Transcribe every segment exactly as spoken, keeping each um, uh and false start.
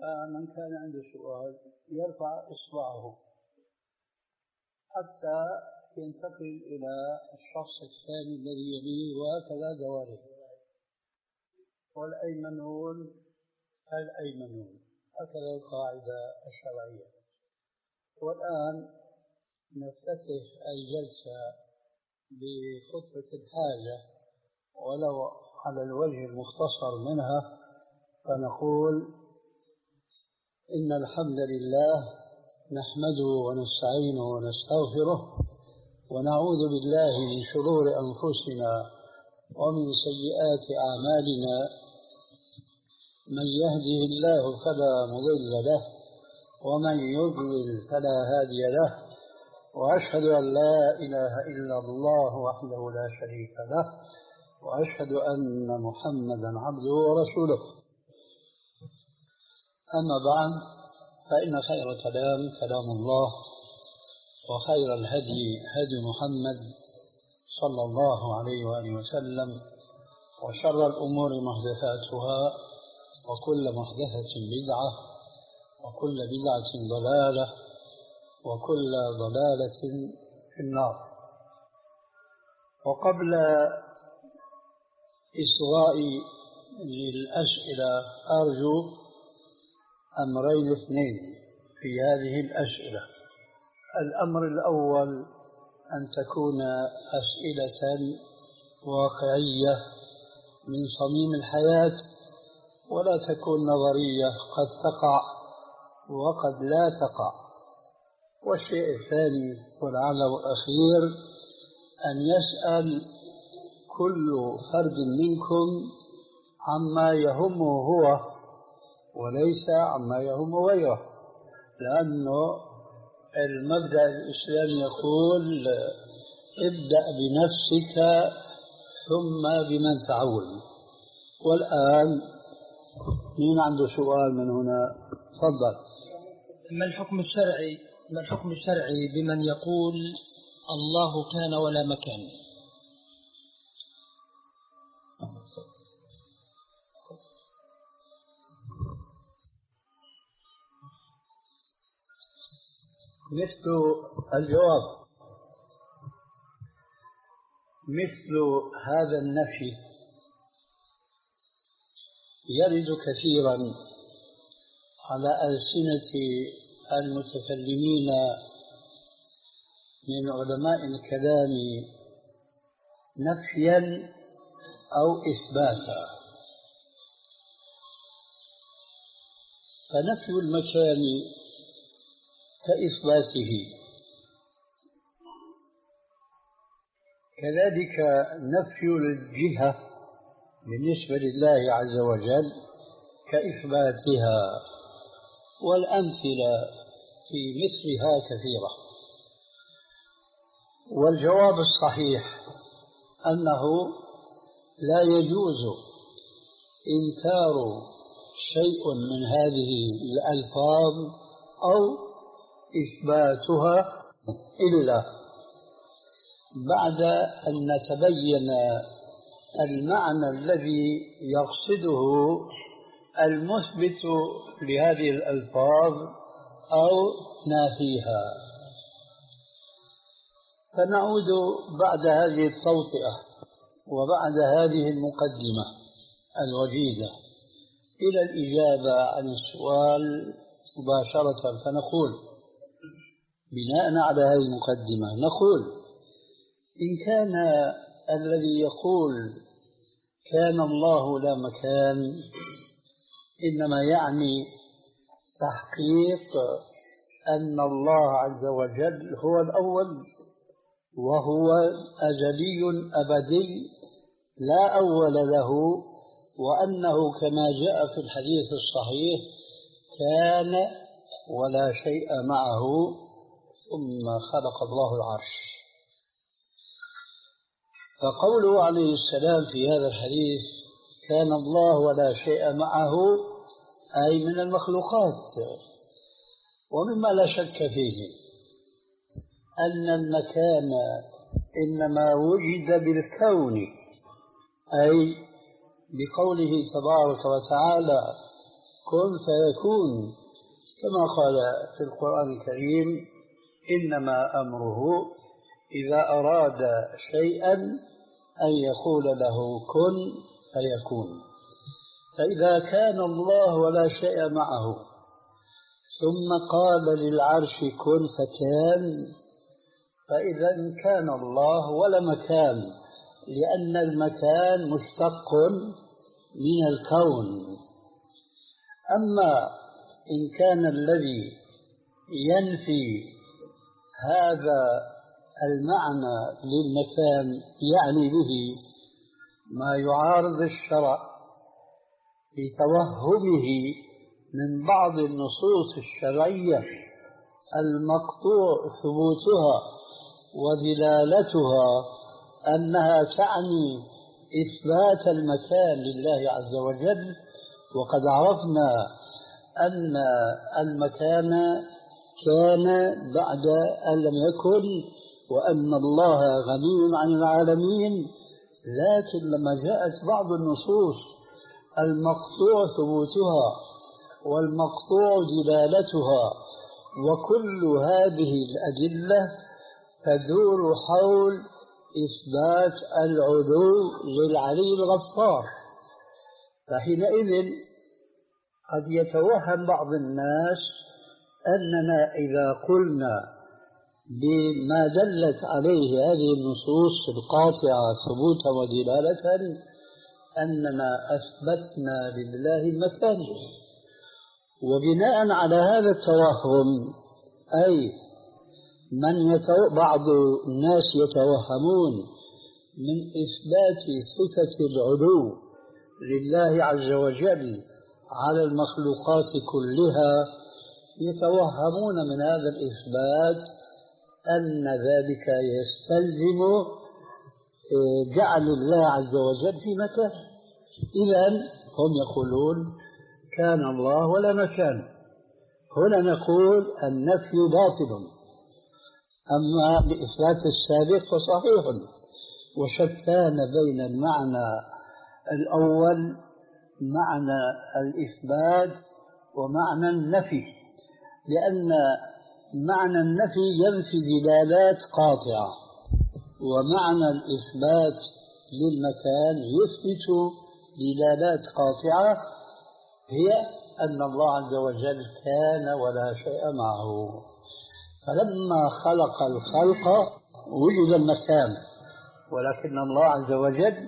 من كان عنده سؤال يرفع إصبعه حتى ينتقل إلى الشخص الثاني الذي يليه، وهكذا دواره. والأيمنون الأيمنون، هكذا القاعدة الشرعية. والآن نفتتح الجلسة بخطبة الحاجة ولو على الوجه المختصر منها، فنقول: إن الحمد لله نحمده ونستعينه ونستغفره ونعوذ بالله من شرور أنفسنا ومن سيئات أعمالنا، من يهده الله فلا مضل له ومن يضلل فلا هادي له، وأشهد أن لا إله إلا الله وحده لا شريك له، وأشهد أن محمدا عبده ورسوله. أما بعد، فإن خير كلام كلام الله، وخير الهدي هدي محمد صلى الله عليه وآله وسلم، وشر الأمور محدثاتها، وكل محدثة بدعة، وكل بدعة ضلالة، وكل ضلالة في النار. وقبل إصغائي للأسئلة أرجو أمرين اثنين في هذه الأسئلة. الأمر الأول أن تكون أسئلة واقعية من صميم الحياة، ولا تكون نظرية قد تقع وقد لا تقع. والشيء الثاني والعمل الأخير أن يسأل كل فرد منكم عما يهمه هو وليس عما يهم غيره، لأنه المبدأ الإسلامي يقول: ابدأ بنفسك ثم بمن تعول. والآن مين عنده سؤال من هنا؟ تفضل. ما الحكم الشرعي ما الحكم الشرعي بمن يقول الله كان ولا مكان؟ مثل الجواب مثل هذا النفي يرد كثيرا على ألسنة المتكلمين من علماء الكلام نفيا أو إثباتا. فنفي المكان كإثباته، كذلك نفي الجهة بالنسبة لله عز وجل كإثباتها، والأمثلة في مثلها كثيرة. والجواب الصحيح أنه لا يجوز إنكار شيء من هذه الألفاظ أو إثباتها إلا بعد أن نتبين المعنى الذي يقصده المثبت لهذه الألفاظ أو نافيها. فنعود بعد هذه التوطئة وبعد هذه المقدمة الوجيزة إلى الإجابة عن السؤال مباشرة. فنقول بناء على هذه المقدمة، نقول: إن كان الذي يقول كان الله لا مكان إنما يعني تحقيق أن الله عز وجل هو الأول، وهو أزلي أبدي لا أول له، وأنه كما جاء في الحديث الصحيح كان ولا شيء معه ثم خلق الله العرش. فقوله عليه السلام في هذا الحديث كان الله ولا شيء معه أي من المخلوقات. ومما لا شك فيه أن المكان إنما وجد بالكون، أي بقوله تبارك وتعالى كن فيكون، كما قال في القرآن الكريم: إنما أمره إذا أراد شيئا أن يقول له كن فيكون. فإذا كان الله ولا شيء معه ثم قال للعرش كن فكان، فإذا كان الله ولا مكان، لأن المكان مشتق من الكون. أما إن كان الذي ينفي هذا المعنى للمكان يعني به ما يعارض الشرع في توهمه من بعض النصوص الشرعية المقطوع ثبوتها ودلالتها أنها تعني إثبات المكان لله عز وجل، وقد عرفنا أن المكان كان بعد أن لم يكن، وأن الله غني عن العالمين. لكن لما جاءت بعض النصوص المقطوع ثبوتها والمقطوع دلالتها، وكل هذه الأدلة تدور حول إثبات العلو للعلي الغفار، فحينئذ قد يتوهم بعض الناس أننا إذا قلنا بما دلت عليه هذه النصوص القاطعة ثبوتا ودلالة أننا أثبتنا لله المكان. وبناء على هذا التوهم، أي من يتو... بعض الناس يتوهمون من إثبات صفة العلو لله عز وجل على المخلوقات كلها، يتوهمون من هذا الإثبات أن ذلك يستلزم جعل الله عز وجل في مكان. إذن هم يقولون كان الله ولا مكان. هنا نقول النفي باطل، أما بإثبات السابق فصحيح. وشتان بين المعنى الأول معنى الإثبات ومعنى النفي، لأن معنى النفي ينفي دلالات قاطعة، ومعنى الإثبات للمكان يثبت دلالات قاطعة، هي أن الله عز وجل كان ولا شيء معه. فلما خلق الخلق وجد المكان، ولكن الله عز وجل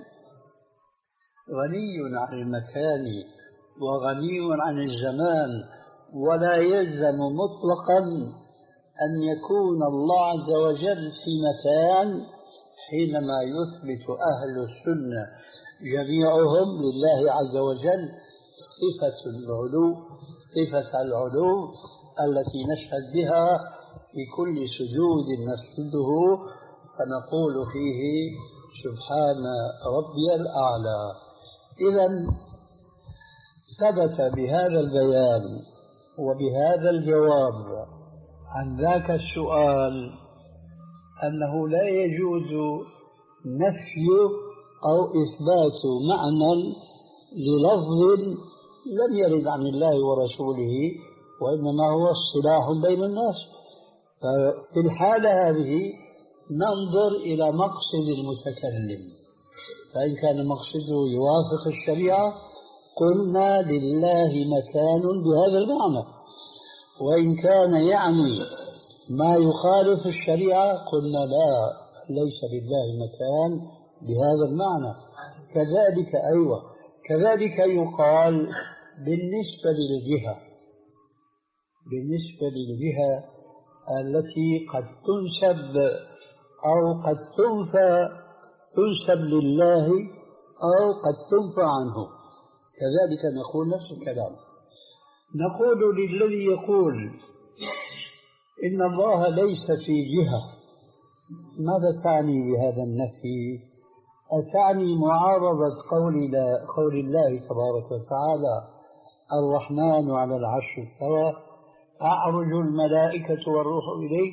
غني عن المكان وغني عن الزمان، ولا يلزم مطلقا أن يكون الله عز وجل في مكان حينما يثبت أهل السنة جميعهم لله عز وجل صفة العلو، صفة العلو التي نشهد بها في كل سجود نسجده، فنقول فيه سبحان ربي الأعلى. إذن ثبت بهذا البيان وبهذا الجواب عن ذاك السؤال أنه لا يجوز نفي أو إثبات معنى للفظ لم يرد عن الله ورسوله، وإنما هو اصطلاح بين الناس. ففي الحالة هذه ننظر إلى مقصد المتكلم، فإن كان مقصده يوافق الشريعة قلنا لله مكان بهذا المعنى، وإن كان يعني ما يخالف الشريعة قلنا لا، ليس لله مكان بهذا المعنى. كذلك أيوة كذلك يقال بالنسبة للجهة، بالنسبة للجهة التي قد تنسب أو قد تنفى تنسب لله أو قد تنفى عنه، كذلك نقول نفس الكلام. نقول للذي يقول إن الله ليس في جهة، ماذا تعني بهذا النفي؟ أتعني معارضة قول, قول الله تبارك وتعالى الرحمن على العرش استوى، أعرج الملائكة والروح إليه،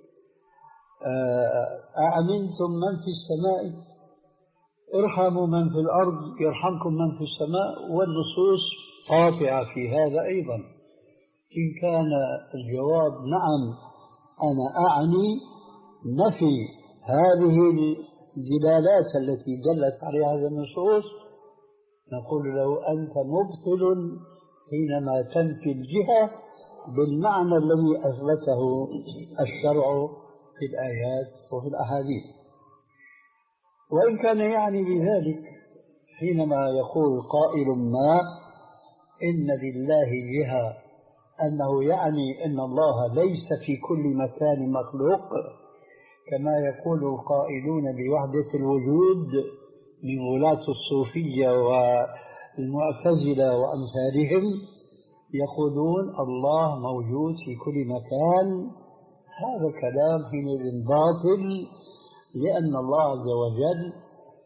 أأمنتم من في السماء ارحموا من في الأرض يرحمكم من في السماء، والنصوص قاطعة في هذا أيضا. إن كان الجواب نعم أنا أعني نفي هذه الدلالات التي دلت عليها هذه النصوص، نقول له أنت مبطل حينما تنفي الجهة بالمعنى الذي أثبته الشرع في الآيات وفي الأحاديث. وإن كان يعني بذلك حينما يقول قائل ما إن لله جهة أنه يعني أن الله ليس في كل مكان مخلوق، كما يقول القائلون بوحدة الوجود من ولاة الصوفية والمعتزلة وأمثالهم، يقولون الله موجود في كل مكان. هذا كلام حينئذ باطل، لأن الله عز وجل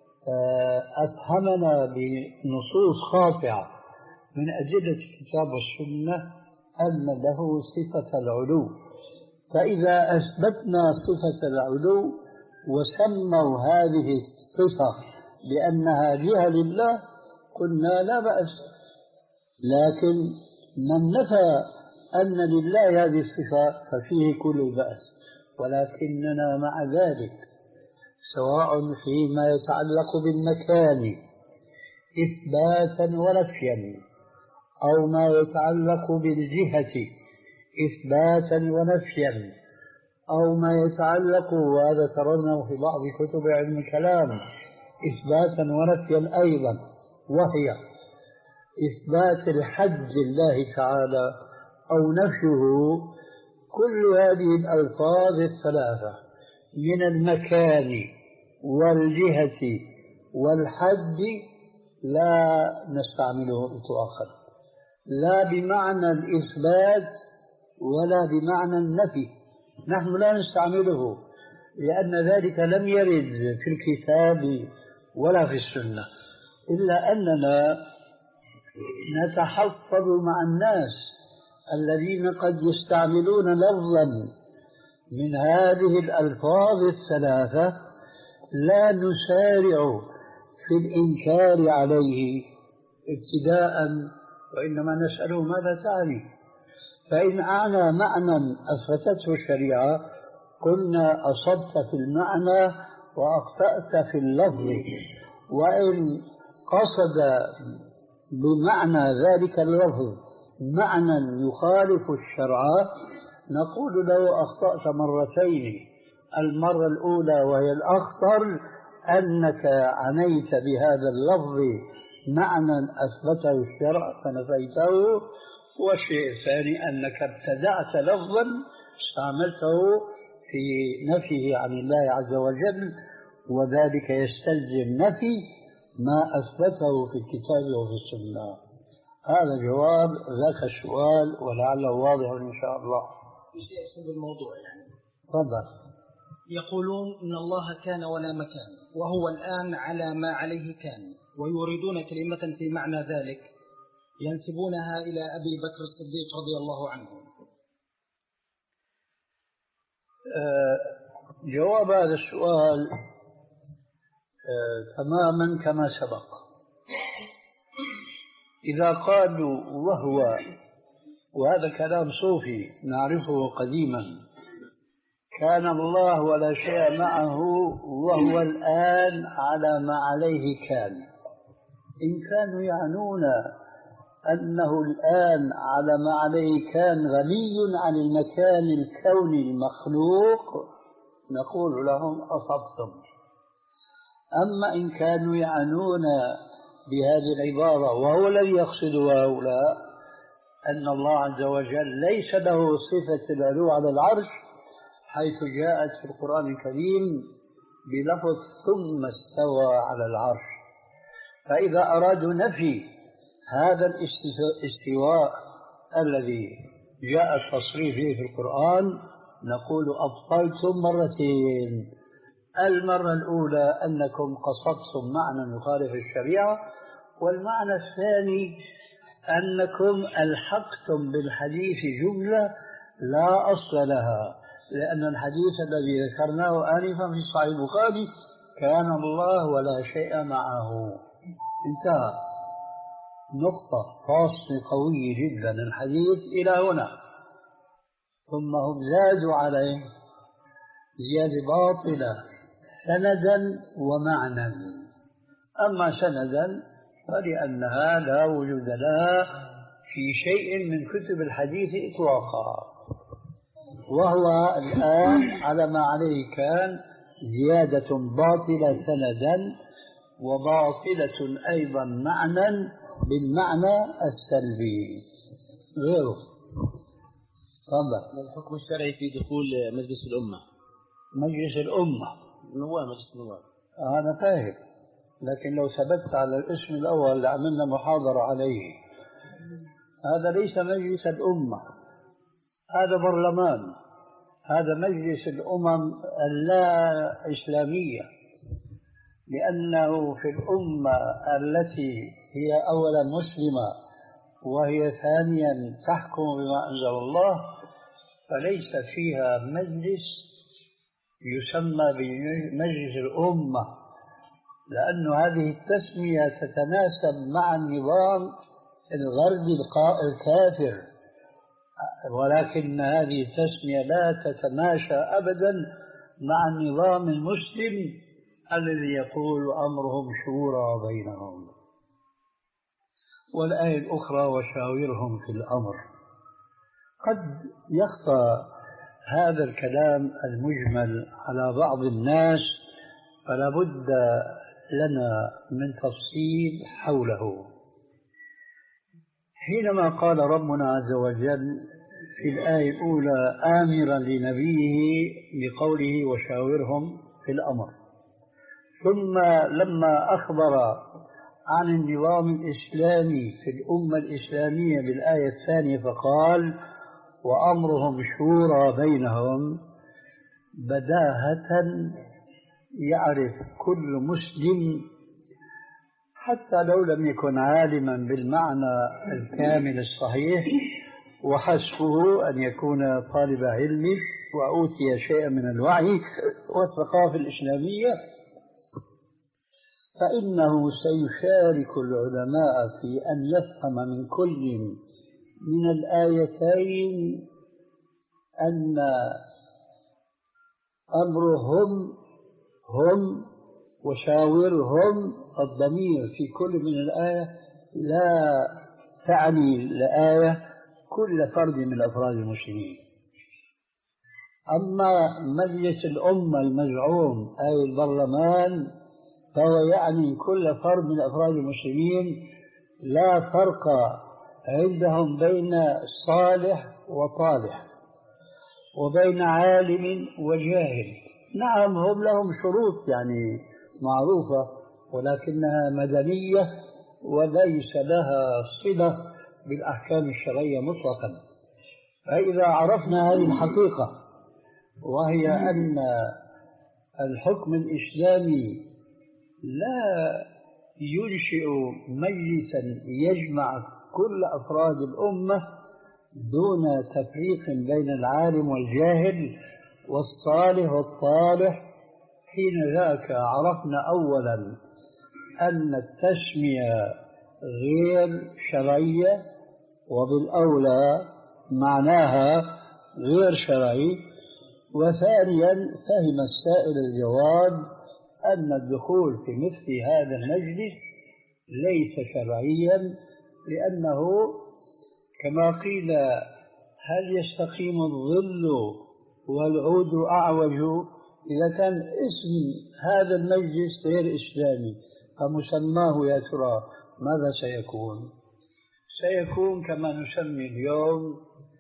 أفهمنا بنصوص قاطعة من أدلة الكتاب والسنة أن له صفة العلو، فإذا أثبتنا صفة العلو وسموا هذه الصفة بأنها جهة لله قلنا لا بأس. لكن من نفى أن لله هذه الصفة ففيه كل البأس، ولكننا مع ذلك سواء فيما يتعلق بالمكان إثباتا ونفيا، أو ما يتعلق بالجهة إثباتا ونفيا، أو ما يتعلق، وهذا ترونه في بعض كتب علم الكلام، إثباتا ونفيا أيضا، وهي إثبات الحد لله تعالى أو نفيه. كل هذه الألفاظ الثلاثة من المكان والجهة والحد لا نستعمله إطلاقا، لا بمعنى الإثبات ولا بمعنى النفي، نحن لا نستعمله لأن ذلك لم يرد في الكتاب ولا في السنة، إلا أننا نتحفظ مع الناس الذين قد يستعملون لفظا من هذه الألفاظ الثلاثة، لا نسارع في الإنكار عليه ابتداء، وإنما نسأله ماذا تعني. فإن أعنى معنى أثبتته الشريعة قلنا أصبت في المعنى وأخطأت في اللفظ، وإن قصد بمعنى ذلك اللفظ معنى يخالف الشرع نقول له أخطأت مرتين. المرة الأولى وهي الأخطر أنك عنيت بهذا اللفظ معنى أثبته الشرع فنفيته، والشيء الثاني أنك ابتدعت لفظا استعملته في نفيه عن الله عز وجل، وذلك يستلزم نفي ما أثبته في الكتاب وفي السنة. هذا جواب ذاك السؤال ولعله واضح إن شاء الله. شيء يقصد الموضوع يعني. تفضل. يقولون إن الله كان ولا مكان، وهو الآن على ما عليه كان، ويريدون كلمة في معنى ذلك ينسبونها إلى أبي بكر الصديق رضي الله عنه. أه جواب هذا السؤال أه تماما كما سبق. إذا قالوا وهو، وهذا كلام صوفي نعرفه قديما، كان الله ولا شيء معه وهو الآن على ما عليه كان، إن كانوا يعنون أنه الآن على ما عليه كان غني عن المكان الكوني المخلوق نقول لهم أصبتم. أما إن كانوا يعنون بهذه العبارة، وهو الذي يقصده هؤلاء، أن الله عز وجل ليس له صفة العلو على العرش، حيث جاءت في القرآن الكريم بلفظ ثم استوى على العرش، فإذا أرادوا نفي هذا الاستواء الذي جاء التصريح فيه في القرآن نقول أبطلتم مرتين. المرة الأولى أنكم قصدتم معنى يخالف الشريعة، والمعنى الثاني أنكم ألحقتم بالحديث جملة لا أصل لها، لأن الحديث الذي ذكرناه آنفا في صحيح البخاري كان الله ولا شيء معه، انتهى. نقطة فاصلة قوية جدا الحديث إلى هنا، ثم هم زادوا عليه زيادة باطلة سندا ومعنى. أما سندا فلأنها لا وجود لها في شيء من كتب الحديث إطلاقا، وهو الآن على ما عليه كان زيادة باطلة سندا وباطلة أيضا معنى بالمعنى السلبي غيره. ما الحكم الشرعي في دخول مجلس الأمة؟ مجلس الأمة نواب مجلس النواب. أنا فاهم، لكن لو ثبت على الاسم الأول اللي عملنا محاضرة عليه، هذا ليس مجلس الأمة، هذا برلمان، هذا مجلس الأمم اللا إسلامية، لأنه في الأمة التي هي أولا مسلمة وهي ثانيا تحكم بما أنزل الله، فليس فيها مجلس يسمى بمجلس الأمة، لأن هذه التسمية تتناسب مع النظام الغربي الكافر، ولكن هذه التسمية لا تتماشى أبدا مع النظام المسلم الذي يقول أمرهم شورى بينهم. والآية الأخرى وشاورهم في الأمر. قد يخفى هذا الكلام المجمل على بعض الناس، فلا بد لنا من تفصيل حوله. حينما قال ربنا عز وجل في الآية الأولى آمرا لنبيه بقوله وشاورهم في الأمر، ثم لما أخبر عن النظام الإسلامي في الأمة الإسلامية بالآية الثانية فقال وأمرهم شورى بينهم، بداهة يعرف كل مسلم حتى لو لم يكن عالما بالمعنى الكامل الصحيح، وحسبه أن يكون طالب علم وأوتي شيئا من الوعي والثقافة الإسلامية، فإنه سيشارك العلماء في أن يفهم من كل من الآيتين أن أمرهم هم وشاورهم، الضمير في كل من الآية لا تعني الآية كل فرد من أفراد المسلمين. أما مجلس الأمة المزعوم أي البرلمان فهو يعني كل فرد من أفراد المسلمين، لا فرق عندهم بين صالح وطالح وبين عالم وجاهل. نعم هم لهم شروط يعني معروفة، ولكنها مدنية وليس لها صلة بالأحكام الشرعية مطلقا. فإذا عرفنا هذه الحقيقة، وهي أن الحكم الإسلامي لا ينشئ مجلسا يجمع كل أفراد الأمة دون تفريق بين العالم والجاهل والصالح والطالح، حين ذاك عرفنا أولا أن التسمية غير شرعية، وبالأولى معناها غير شرعي. وثانيا فهم السائل الجواب أن الدخول في مثل هذا المجلس ليس شرعيا، لأنه كما قيل هل يستقيم الظل والعود أعوج؟ إذا كان اسم هذا المجلس غير إسلامي فمسماه يا ترى ماذا سيكون؟ سيكون كما نسمي اليوم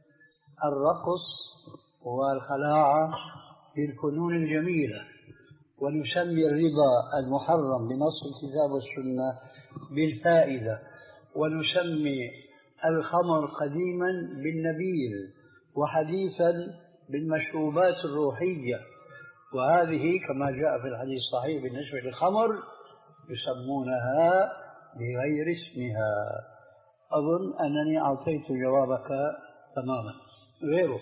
الرقص والخلاعة بالفنون الجميلة، ونسمي الربا المحرم بنص الكتاب والسنة بالفائدة، ونسمي الخمر قديما بالنبيذ وحديثا بالمشروبات الروحية. وهذه كما جاء في الحديث الصحيح بالنسبة للخمر يسمونها بغير اسمها. أظن أنني أعطيت جوابك تماما. غيره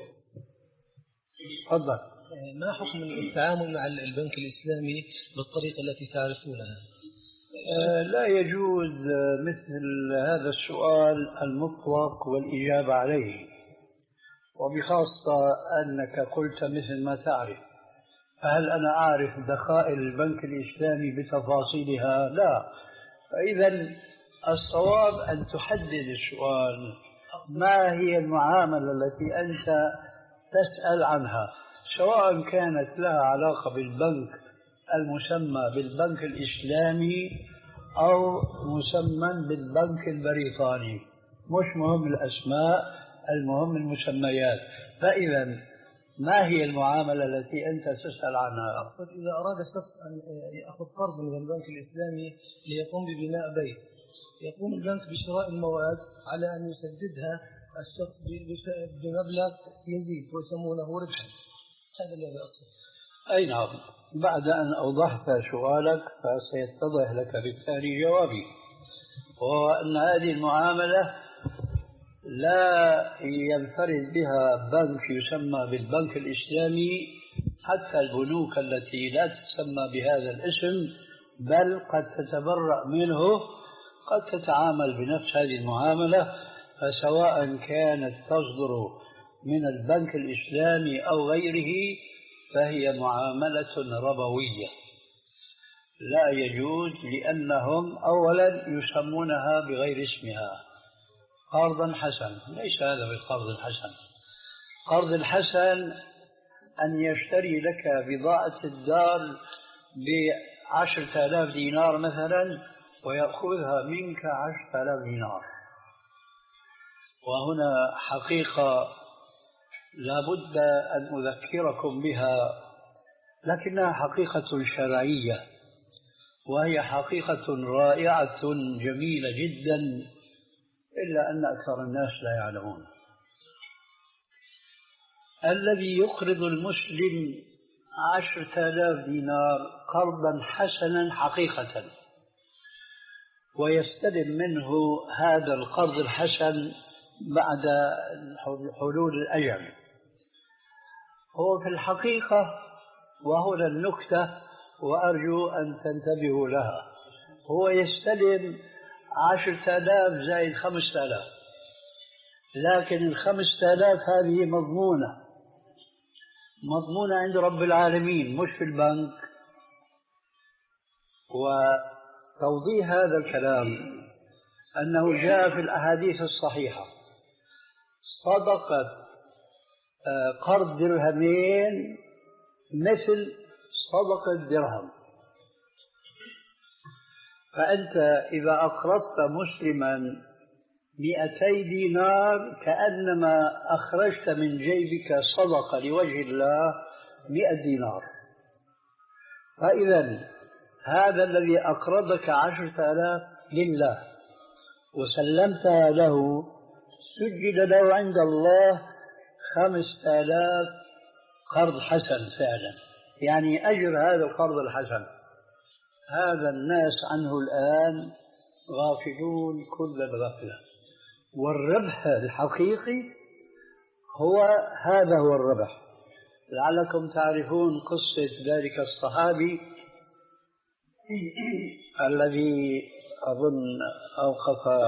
تفضل. ما حكم التعامل مع البنك الإسلامي بالطريقة التي تعرفونها؟ آه لا يجوز مثل هذا السؤال المطلق والإجابة عليه، وبخاصة أنك قلت مثل ما تعرف. فهل أنا أعرف دخائل البنك الإسلامي بتفاصيلها؟ لا. فإذا الصواب أن تحدد السؤال، ما هي المعاملة التي أنت تسأل عنها، سواء كانت لها علاقة بالبنك المسمى بالبنك الإسلامي أو مسمى بالبنك البريطاني، مش مهم الأسماء، المهم المسميات. فإذا ما هي المعاملة التي أنت تسأل عنها؟ أقصد إذا أراد الشخص أن يأخذ قرض من البنك الإسلامي ليقوم ببناء بيت، يقوم البنك بشراء المواد على أن يسددها الشخص بمبلغ يزيد ويسمونه ربحا. هذا الذي أقصد. أي نعم. بعد أن أوضحت سؤالك فسيتضح لك بالتالي جوابي، وهو أن هذه المعاملة لا ينفرد بها بنك يسمى بالبنك الإسلامي، حتى البنوك التي لا تسمى بهذا الاسم بل قد تتبرأ منه قد تتعامل بنفس هذه المعاملة. فسواء كانت تصدر من البنك الإسلامي أو غيره فهي معاملة ربوية لا يجوز، لأنهم أولا يسمونها بغير اسمها قرضا حسن. ليس هذا بالقرض الحسن. قرض الحسن أن يشتري لك بضاعة الدار بعشرة آلاف دينار مثلا ويأخذها منك عشرة آلاف دينار. وهنا حقيقة لا بد أن أذكركم بها، لكنها حقيقة شرعية، وهي حقيقة رائعة جميلة جدا، إلا أن أكثر الناس لا يعلمون. الذي يقرض المسلم عشرة آلاف دينار قرضا حسنا حقيقة ويستلم منه هذا القرض الحسن بعد حلول الأجل، هو في الحقيقة، وهنا النكتة وأرجو أن تنتبهوا لها، هو يستلم عشرة آلاف زائد خمسة آلاف، لكن الخمسة آلاف هذه مضمونة مضمونة عند رب العالمين مش في البنك. وتوضيح هذا الكلام أنه جاء في الأحاديث الصحيحة صدقة قرض درهمين مثل صدقة درهم. فأنت إذا أقرضت مسلما مئتي دينار كأنما أخرجت من جيبك صدقة لوجه الله مئة دينار. فإذا هذا الذي أقرضك عشرة آلاف لله وسلمتها له سجل له عند الله خمسة آلاف قرض حسن فعلا، يعني أجر هذا القرض الحسن. هذا الناس عنه الآن غافلون كل الغفلة، والربح الحقيقي هو هذا هو الربح. لعلكم تعرفون قصة ذلك الصحابي الذي أظن أوقف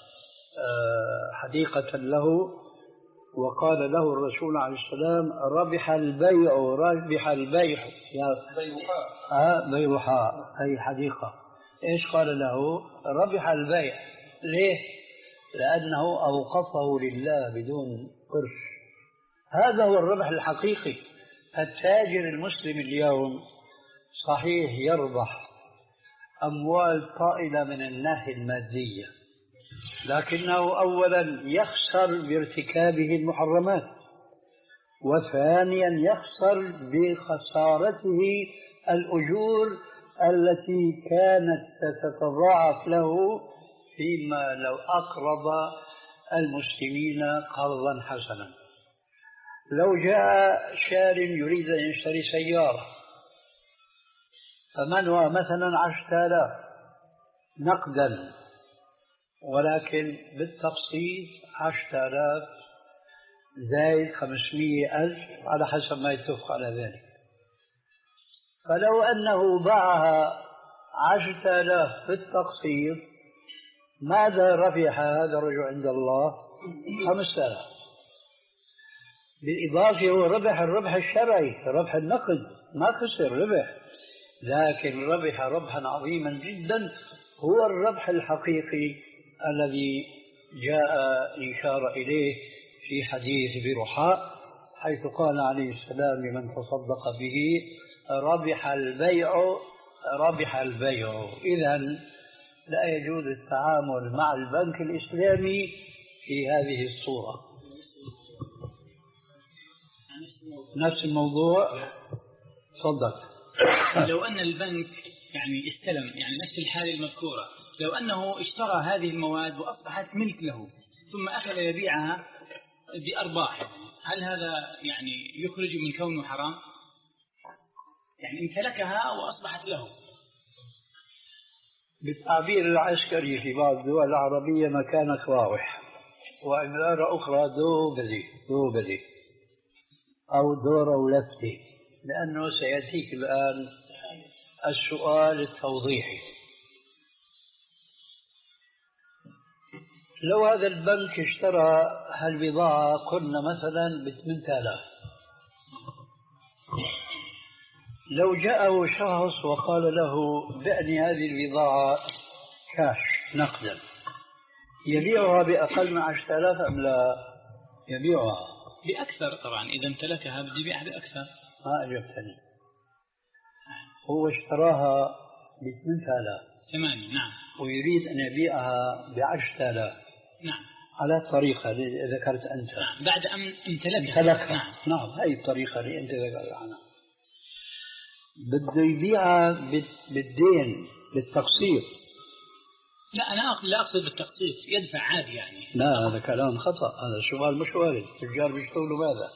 حديقة له وقال له الرسول عليه السلام ربح البيع ربح البيع يا بيوحاء بيوحاء أي حديقة. إيش قال له؟ ربح البيع. ليه؟ لأنه أوقفه لله بدون قرش. هذا هو الربح الحقيقي. التاجر المسلم اليوم صحيح يربح أموال طائلة من الناحية المادية، لكنه أولا يخسر بارتكابه المحرمات، وثانيا يخسر بخسارته الأجور التي كانت تتضاعف له فيما لو أقرض المسلمين قرضا حسنا. لو جاء شار يريد أن يشتري سيارة فمنها مثلا عشرة آلاف نقدا، ولكن بالتقسيط عشرة آلاف زائد خمسمائة ألف على حسب ما يتفق على ذلك. فلو أنه باعها عشرة آلاف في التقسيط، ماذا ربح هذا الرجل عند الله؟ خمسة آلاف. بالإضافة هو ربح الربح الشرعي، ربح النقد، ما خسر ربح، لكن ربح ربحا عظيما جدا، هو الربح الحقيقي الذي جاء الإشارة إليه في حديث برحاء، حيث قال عليه السلام لمن تصدق به: ربح البيع ربح البيع. إذن لا يجوز التعامل مع البنك الإسلامي في هذه الصورة. نفس الموضوع. تفضل. لو أن البنك يعني استلم يعني نفس الحالة المذكورة، لو أنه اشترى هذه المواد وأصبحت ملك له ثم أخذ يبيعها بأرباح، هل هذا يعني يخرج من كونه حرام؟ يعني امتلكها وأصبحت له. بالتعبير العسكري في بعض الدول العربية مكانك واضح، وعبارة أخرى دو بدي دو بدي أو دورة ولفتي، لأنه سيأتيك الآن السؤال التوضيحي. لو هذا البنك اشترى هالبضاعة قلنا مثلا بثمانية آلاف، لو جاءه شخص وقال له: بعني هذه البضاعة كاش نقدا، يبيعها بأقل من عشرة آلاف أم لا؟ يبيعها بأكثر طبعا، إذا امتلكها بده يبيعها بأكثر. ما أجبتني. هو اشتراها بثمانية آلاف. ثمانية. نعم. ويريد أن يبيعها بعشرة آلاف. نعم. على الطريقة اللي ذكرت أنت. نعم. بعد أن امتلكها. امتلكها. نعم. نعم، هذه الطريقة اللي أنت ذكرت عنها. بده يبيعها بالدين بالتقسيط. لا، أنا لا أقصد بالتقسيط، يدفع عادي يعني. لا، هذا كلام خطأ، هذا سؤال مش وارد. التجار بيشتغلوا ماذا؟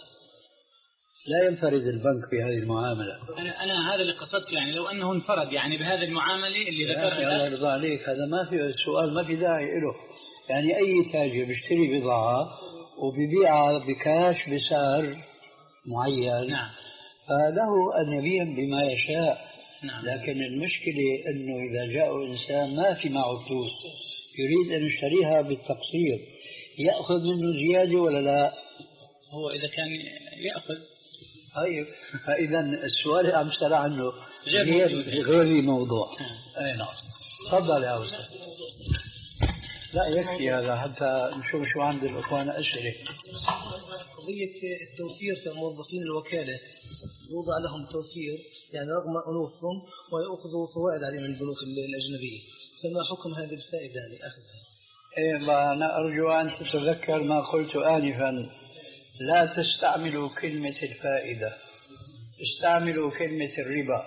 لا ينفرد البنك بهذه المعاملة. أنا أنا هذا اللي قصدت، يعني لو أنه انفرد يعني بهذه المعاملة اللي ذكرها. الله يرضى عليك، هذا ما في السؤال ما في داعي له. يعني أي تاجر بيشتري بضاعة وبيبيعها بكاش بسعر معين. نعم. فله أن يبيع بما يشاء. نعم. لكن المشكلة أنه إذا جاء إنسان ما في معه فلوس يريد أن يشتريها بالتقسيط، يأخذ منه زيادة ولا لا؟ هو إذا كان يأخذ. طيب، فإذا السؤال اللي عم تسأل عنه غير غير موضوع. أي نعم. تفضل يا أستاذ. لا يكفي هذا حتى نشوف شو عند الأخوان أسئلة. قضية التوفير في موظفين الوكالة، يوضع لهم توفير يعني رغم أنوفهم ويأخذوا فوائد عليه من البنوك الأجنبية، فما حكم هذه الفائدة لأخذها؟ إيه الله، أنا أرجو أن تتذكر ما قلت آنفا: لا تستعملوا كلمة الفائدة، استعملوا كلمة الربا،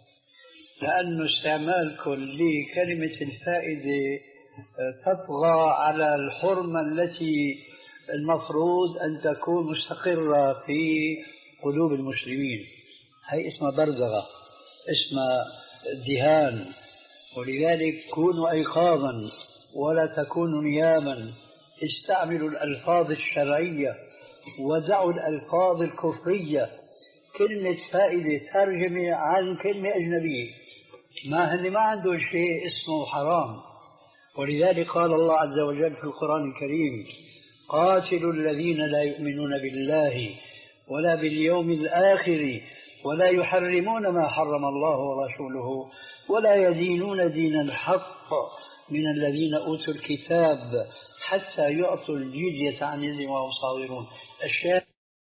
لأن استعمالكم لكلمة الفائدة تطغى على الحرمة التي المفروض أن تكون مستقرة في قلوب المسلمين. هي اسمها بردغة، اسمها دهان. ولذلك كونوا أيقاظا ولا تكونوا نياما، استعملوا الألفاظ الشرعية ودعوا الألفاظ الكفرية. كلمة فائدة ترجمة عن كلمة أجنبية، ما هن ما عندهم شيء اسمه حرام. ولذلك قال الله عز وجل في القرآن الكريم: قاتلوا الذين لا يؤمنون بالله ولا باليوم الآخر ولا يحرمون ما حرم الله ورسوله ولا يدينون دين الحق من الذين أوتوا الكتاب حتى يعطوا الجزية عن يد وهم صاغرون. الشاهد.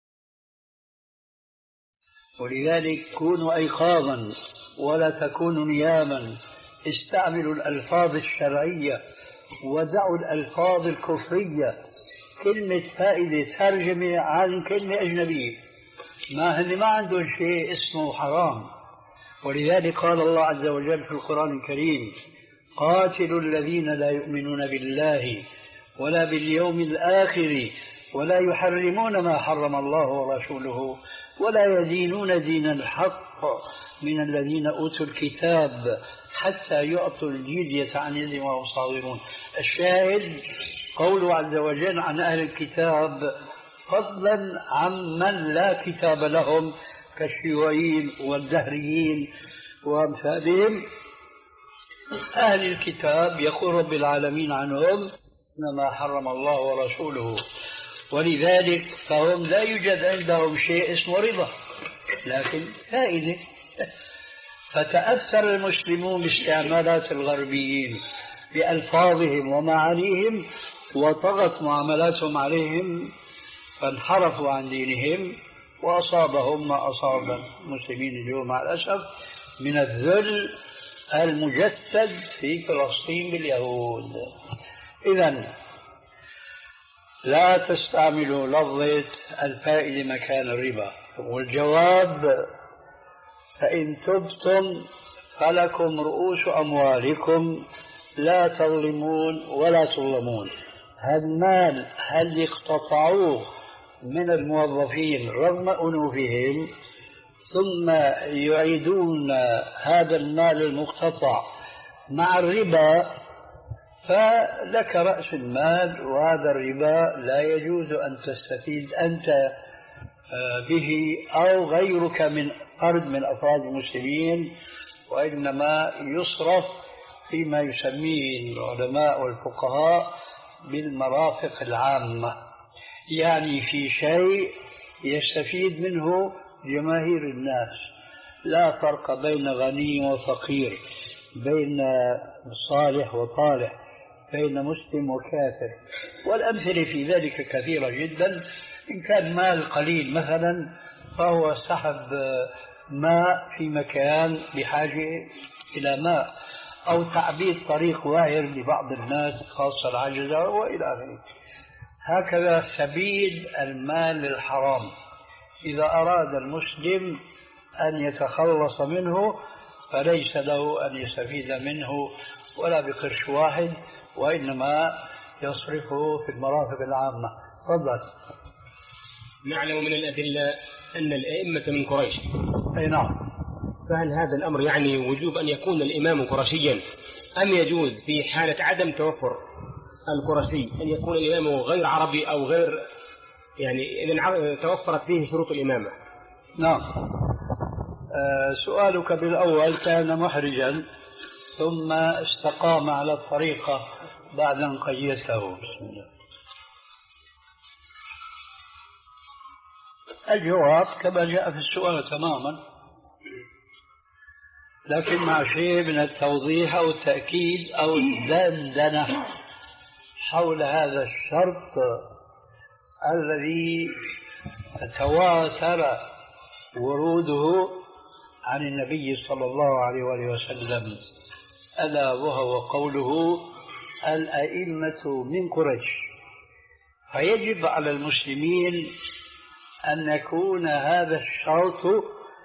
ولذلك كونوا أيقاظا ولا تكونوا نياما، استعملوا الألفاظ الشرعية ودعوا الألفاظ الكفرية. كلمة فائدة ترجمة عن كلمة أجنبية، ما هن ما عندهم شيء اسمه حرام. ولذلك قال الله عز وجل في القرآن الكريم: قاتلوا الذين لا يؤمنون بالله ولا باليوم الآخر ولا يحرمون ما حرم الله ورسوله ولا يدينون دين الحق من الذين أوتوا الكتاب حتى يعطوا الجزية عن يد وهم صاغرون. الشاهد قوله عز وجل عن أهل الكتاب فضلا عمن لا كتاب لهم كالشيوعيين والدهريين وأمثالهم، أهل الكتاب يقول رب العالمين عنهم إنما حرم الله ورسوله، ولذلك فهم لا يوجد عندهم شيء اسمه رضا، لكن فائدة. فتأثر المسلمون باستعمالات الغربيين بألفاظهم ومعانيهم، وطغت معاملاتهم عليهم، فانحرفوا عن دينهم، وأصابهم ما أصاب المسلمين اليوم مع الأسف من الذل المجسد في فلسطين باليهود. إذن لا تستعملوا لفظة الفائدة مكان الربا. والجواب: فإن تبتم فلكم رؤوس أموالكم لا تظلمون ولا تظلمون. هالمال هل اقتطعوه من الموظفين رغم أنوفهم، ثم يعيدون هذا المال المقتطع مع الربا، فلك رأس المال، وهذا الربا لا يجوز أن تستفيد أنت به أو غيرك من فرد من أفراد المسلمين، وإنما يصرف فيما يسميه العلماء والفقهاء بالمرافق العامة، يعني في شيء يستفيد منه جماهير الناس. لا فرق بين غني وفقير، بين صالح وطالح، بين مسلم وكافر، والأمثلة في ذلك كثيرة جدا. إن كان مال قليل مثلا فهو سحب ماء في مكان بحاجة إلى ماء، أو تعبيد طريق واعر لبعض الناس خاصة العجزة وإلى آخره. هكذا سبيل المال الحرام إذا أراد المسلم أن يتخلص منه فليس له أن يستفيد منه ولا بقرش واحد، وإنما يصرفه في المرافق العامة. تفضل. نعلم من الأدلة أن الأئمة من قريش. أي نعم. فهل هذا الأمر يعني وجوب أن يكون الإمام قرشيا، أم يجوز في حالة عدم توفر القرشي أن يكون الإمام غير عربي أو غير، يعني إذا توفرت فيه شروط الإمامة؟ نعم. آه سؤالك بالأول كان محرجا، ثم استقام على الطريقة بعد أن قيدته. بسم الله. الجواب كما جاء في السؤال تماما، لكن مع شيء من التوضيح أو التأكيد أو الدندنة حول هذا الشرط الذي تواتر وروده عن النبي صلى الله عليه وآله وسلم، ألا وهو قوله الأئمة من قريش. فيجب على المسلمين أن يكون هذا الشرط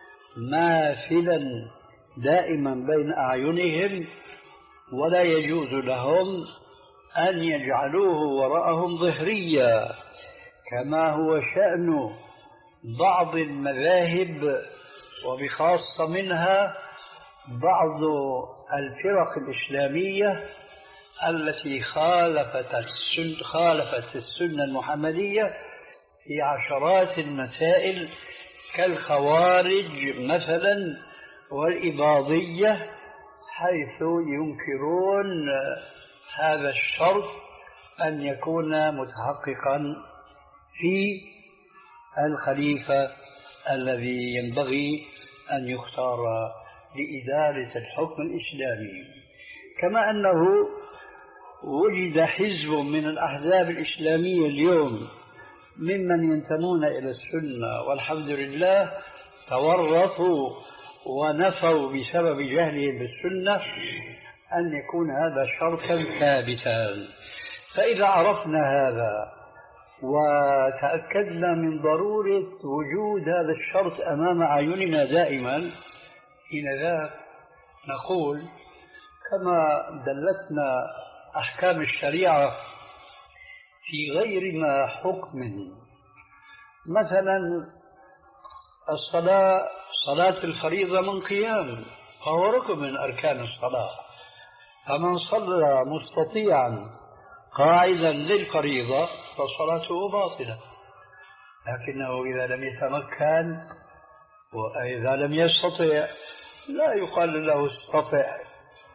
ماثلا دائما بين أعينهم، ولا يجوز لهم أن يجعلوه وراءهم ظهريا، كما هو شأن بعض المذاهب، وبخاصة منها بعض الفرق الإسلامية التي خالفت السنة, خالفت السنة المحمدية في عشرات المسائل، كالخوارج مثلا والإباضية، حيث ينكرون هذا الشرط أن يكون متحققا في الخليفة الذي ينبغي أن يختار لإدارة الحكم الإسلامي. كما أنه وجد حزب من الأحزاب الإسلامية اليوم ممن ينتمون إلى السنة والحمد لله تورطوا ونفوا بسبب جهلهم بالسنة أن يكون هذا شرطا ثابتا. فإذا عرفنا هذا وتأكدنا من ضرورة وجود هذا الشرط أمام أعيننا دائما، حينذاك نقول كما دلتنا أحكام الشريعة في غير ما حكم، مثلا الصلاة، صلاة الفريضة من قيام فهو ركن من أركان الصلاة، فمن صلى مستطيعا قاعدا للفريضة فصلاته باطلة، لكنه إذا لم يتمكن وإذا لم يستطع لا يقال له استطع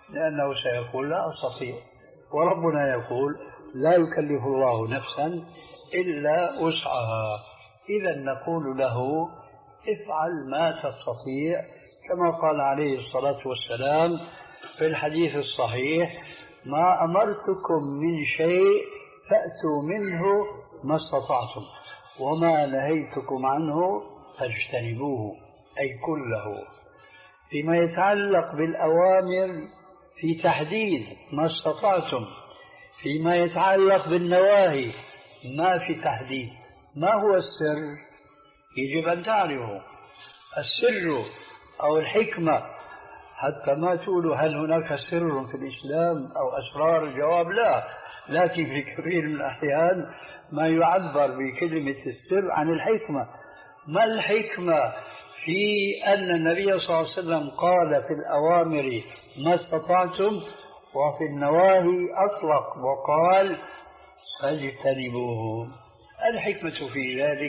لأنه سيقول لا أستطيع، وربنا يقول لا يكلف الله نفسا إلا وسعها. إذا نقول له افعل ما تستطيع، كما قال عليه الصلاة والسلام في الحديث الصحيح: ما أمرتكم من شيء فأتوا منه ما استطعتم، وما نهيتكم عنه فاجتنبوه، أي كله. فيما يتعلق بالأوامر في تحديد ما استطعتم، فيما يتعلق بالنواهي ما في تحديد. ما هو السر؟ يجب أن تعرفه. السر أو الحكمة، حتى ما تقولوا هل هناك سر في الإسلام أو أسرار، الجواب لا، لكن في كثير من الأحيان ما يعبر بكلمة السر عن الحكمة. ما الحكمة في أن النبي صلى الله عليه وسلم قال في الأوامر ما استطعتم، وفي النواهي أطلق وقال فاجتنبوه؟ الحكمة في ذلك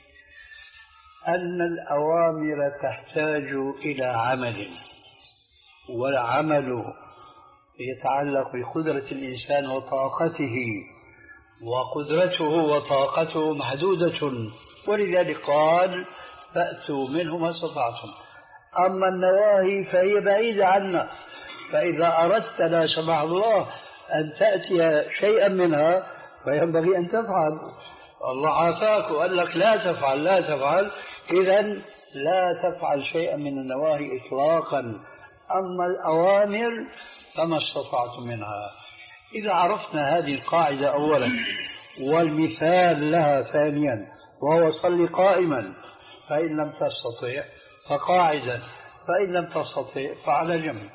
أن الأوامر تحتاج إلى عمل، والعمل يتعلق بقدرة الإنسان وطاقته، وقدرته وطاقته محدودة، ولذلك قال فأتوا منه ما استطعتم. أما النواهي فهي بعيدة عنا، فإذا أردت لا سمح الله أن تأتي شيئا منها فينبغي أن تفعل. الله عافاك وقال لك لا تفعل لا تفعل، إذا لا تفعل شيئا من النواهي إطلاقا. أما الأوامر فما استطعت منها. إذا عرفنا هذه القاعدة أولا، والمثال لها ثانيا، وهو صل قائما فإن لم تستطع فقاعدا، فإن لم تستطع فعلى جنب.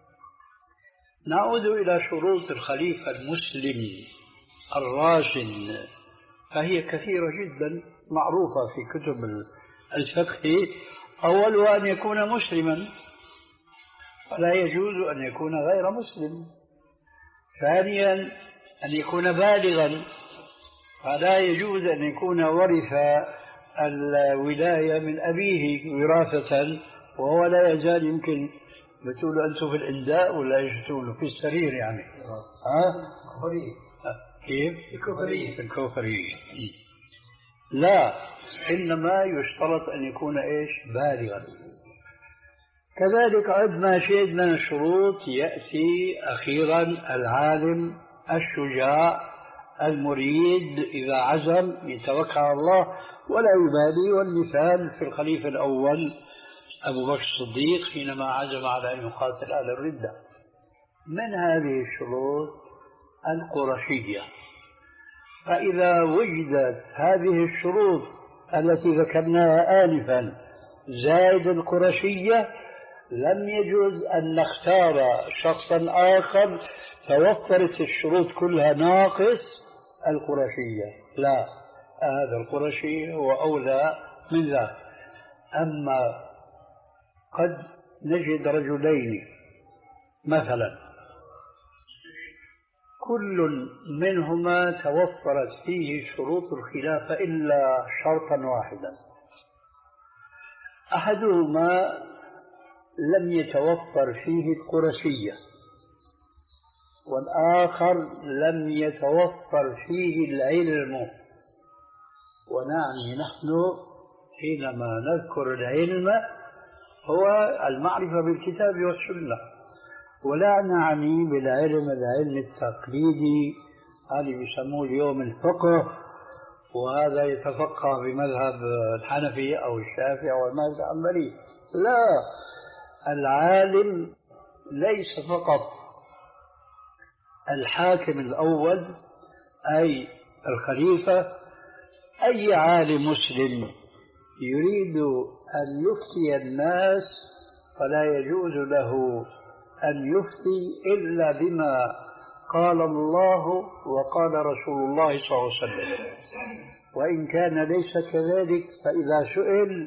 نعود إلى شروط الخليفة المسلم الراشد، فهي كثيرة جدا معروفة في كتب الفقه. أولها أن يكون مسلما، فلا يجوز أن يكون غير مسلم. ثانيا أن يكون بالغا، فلا يجوز أن يكون ورث الولاية من أبيه وراثة وهو لا يزال، يمكن بتقولوا أنتم في الإنداء ولا إيش تقولوا في السرير يعني؟ ها؟ كيف؟ الكوفرية. الكوفرية. لا، إنما يشترط أن يكون إيش؟ بالغا. كذلك عد ما شئت من الشروط يأتي أخيرا العالم الشجاع المريد، إذا عزم يتوكل على الله ولا يبالي. والمثال في الخليفة الأول أبو بكر الصديق حينما عزم على أن يقاتل أهل الردة. من هذه الشروط القرشية. فإذا وجدت هذه الشروط التي ذكرناها آنفا زائد القرشية، لم يجوز أن نختار شخصا آخر توفرت الشروط كلها ناقص القرشية، لا، هذا القرشي هو أولى من ذاك. أما قد نجد رجلين مثلا كل منهما توفرت فيه شروط الخلافة إلا شرطا واحدا، أحدهما لم يتوفر فيه القرشية، والآخر لم يتوفر فيه العلم. ونعني نحن حينما نذكر العلم هو المعرفة بالكتاب والسنة، ولا نعني بالعلم العلم التقليدي هذا يسموه اليوم الفقه، وهذا يتفقه بمذهب الحنفي أو الشافعي أو المذهب الحنبلي. لا، العالم ليس فقط الحاكم الأول أي الخليفة، أي عالم مسلم يريد أن يفتي الناس فلا يجوز له أن يفتي إلا بما قال الله وقال رسول الله صلى الله عليه وسلم. وإن كان ليس كذلك فإذا سئل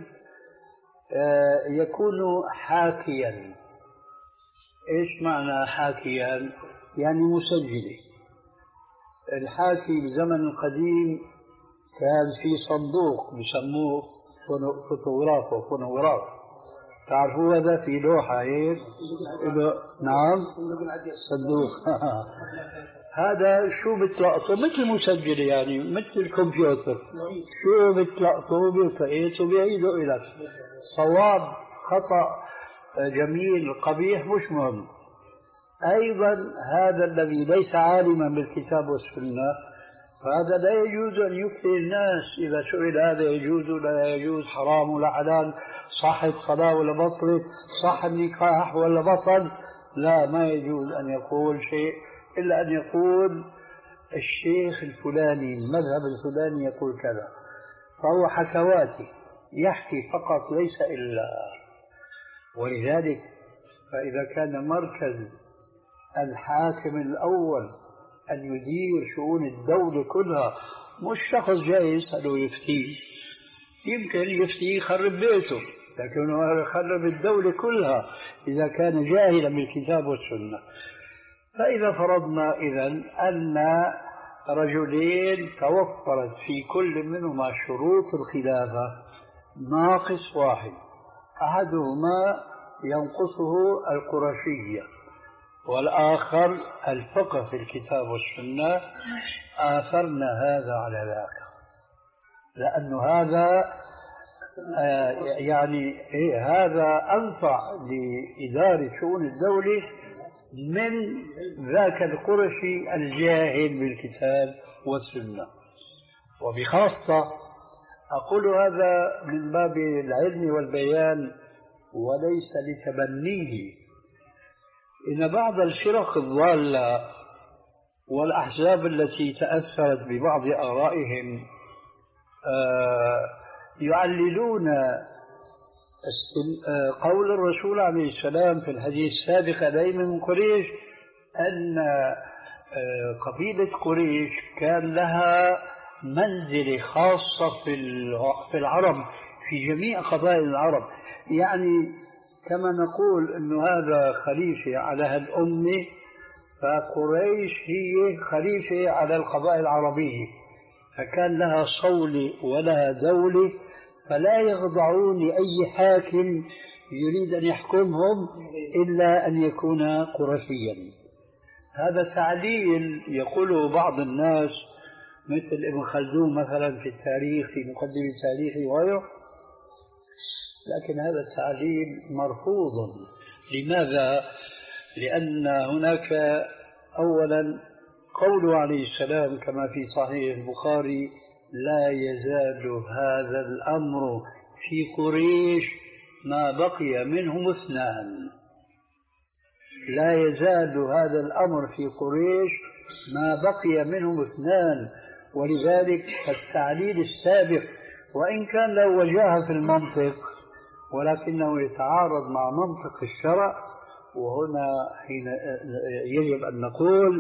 يكون حاكيا. إيش معنى حاكيا؟ يعني مسجل. الحاكي بزمن القديم كان في صندوق بسموه فوتوغراف وفونوغراف، تعرفوا هذا في لوحة هيك؟ نعم صندوق. هذا شو بتلقطه مثل مسجل يعني مثل الكمبيوتر، شو بتلقطه بيلتقط وبيعيده لك. صواب خطأ جميل قبيح مش مهم. أيضا هذا الذي ليس عالما بالكتاب والسنة فهذا لا يجوز أن يفتي الناس إذا سئل هذا يجوز ولا يجوز، حرام ولا حلال، صح الصلاة ولا بطل، صح النكاح ولا بطل. لا، ما يجوز أن يقول شيء إلا أن يقول الشيخ الفلاني المذهب الفلاني يقول كذا، فهو حكواتي يحكي فقط ليس إلا. ولذلك فإذا كان مركز الحاكم الأول أن يدير شؤون الدولة كلها، مش شخص جاي يسأله يفتيه، يمكن يفتيه يخرب بيته لكنه يخرب الدولة كلها إذا كان جاهلا بالكتاب والسنة. فإذا فرضنا إذن أن رجلين توفرت في كل منهما شروط الخلافة ناقص واحد، أحدهما ينقصه القرشية والآخر الفقه في الكتاب والسنة، آثرنا هذا على ذاك، لأن هذا آه يعني إيه هذا أنفع لإدارة شؤون الدولة من ذاك القرشي الجاهل بالكتاب والسنة. وبخاصة أقول هذا من باب العلم والبيان وليس لتبنيه، إن بعض الفرق الضالة والأحزاب التي تأثرت ببعض آرائهم آه يعللون قول الرسول عليه السلام في الحديث السابق عليه من قريش أن قبيلة قريش كان لها منزلة خاصة في العرب في جميع قبائل العرب، يعني كما نقول أن هذا خليفة على هالأمة فقريش هي خليفة على القبائل العربية، فكان لها صولة ولها دولة، فلا يخضعون لأي حاكم يريد أن يحكمهم إلا أن يكون قرشيا. هذا تعليل يقوله بعض الناس مثل ابن خلدون مثلا في التاريخ في مقدمة تاريخه وغيره، لكن هذا التعليل مرفوض. لماذا؟ لأن هناك أولا قوله عليه السلام كما في صحيح البخاري لا يزال هذا الأمر في قريش ما بقي منهم اثنان، لا يزال هذا الأمر في قريش ما بقي منهم اثنان. ولذلك التعليل السابق وإن كان له وجاهة في المنطق ولكنه يتعارض مع منطق الشرع. وهنا حين يجب أن نقول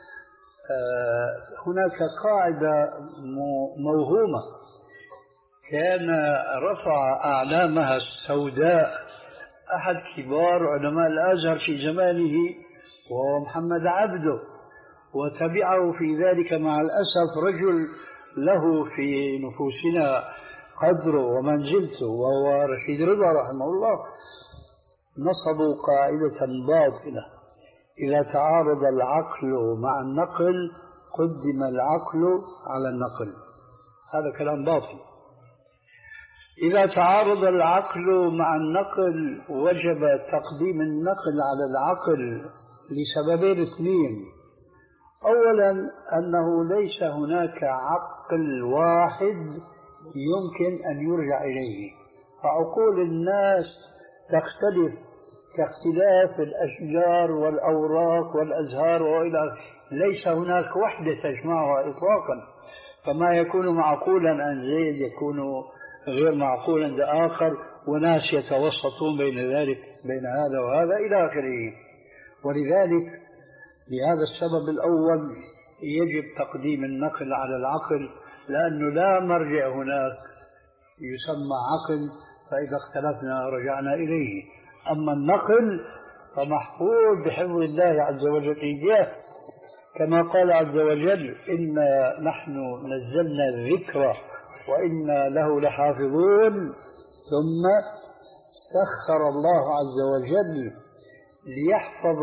هناك قاعدة موهومة كان رفع أعلامها السوداء أحد كبار علماء الأزهر في زمانه وهو محمد عبده، وتبعه في ذلك مع الأسف رجل له في نفوسنا قدره ومنزلته وهو رشيد رضا رحمه الله. نصبوا قاعدة باطلة: إذا تعارض العقل مع النقل قدم العقل على النقل. هذا كلام باطل. إذا تعارض العقل مع النقل وجب تقديم النقل على العقل لسببين اثنين: أولا أنه ليس هناك عقل واحد يمكن أن يرجع إليه، فعقول الناس تختلف كاختلاف الأشجار والأوراق والأزهار وإلى، ليس هناك وحدة تجمعها إطلاقا، فما يكون معقولا عند زيد يكون غير معقول عند آخر، وناس يتوسطون بين ذلك بين هذا وهذا إلى آخره. ولذلك لهذا السبب الأول يجب تقديم النقل على العقل، لأنه لا مرجع هناك يسمى عقل فإذا اختلفنا رجعنا إليه. أما النقل فمحفوظ بحفظ الله عز وجل إياه، كما قال عز وجل: إنا نحن نزلنا الذكر وإنا له لحافظون ثم سخر الله عز وجل ليحفظ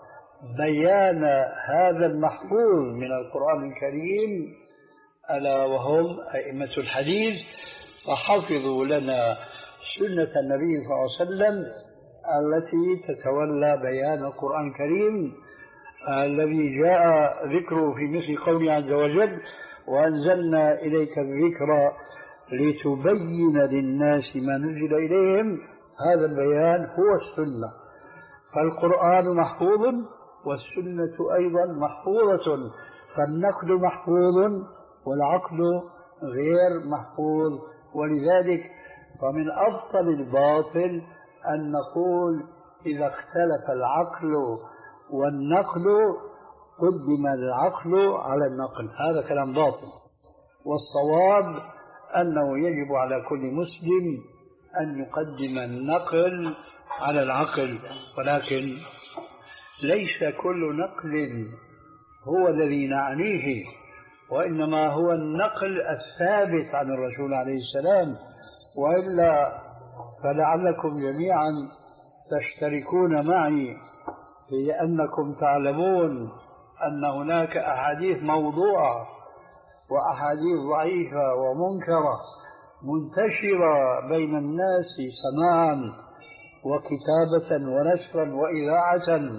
بيان هذا المحفوظ من القرآن الكريم، ألا وهم أئمة الحديث، فحفظوا لنا سنة النبي صلى الله عليه وسلم التي تتولى بيان القرآن الكريم الذي جاء ذكره في مثل قوله عز وجل: وأنزلنا إليك الذكر لتبين للناس ما نزل إليهم. هذا البيان هو السنة، فالقرآن محفوظ والسنة أيضا محفوظة، فالنقل محفوظ والعقل غير محفوظ. ولذلك فمن أبطل الباطل أن نقول إذا اختلف العقل والنقل قدم العقل على النقل، هذا كلام باطل. والصواب أنه يجب على كل مسلم أن يقدم النقل على العقل، ولكن ليس كل نقل هو الذي نعنيه، وإنما هو النقل الثابت عن الرسول عليه السلام، وإلا فلعلكم جميعا تشتركون معي في أنكم تعلمون أن هناك أحاديث موضوعة وأحاديث ضعيفة ومنكرة منتشرة بين الناس سماعا وكتابة ونشرا وإذاعة.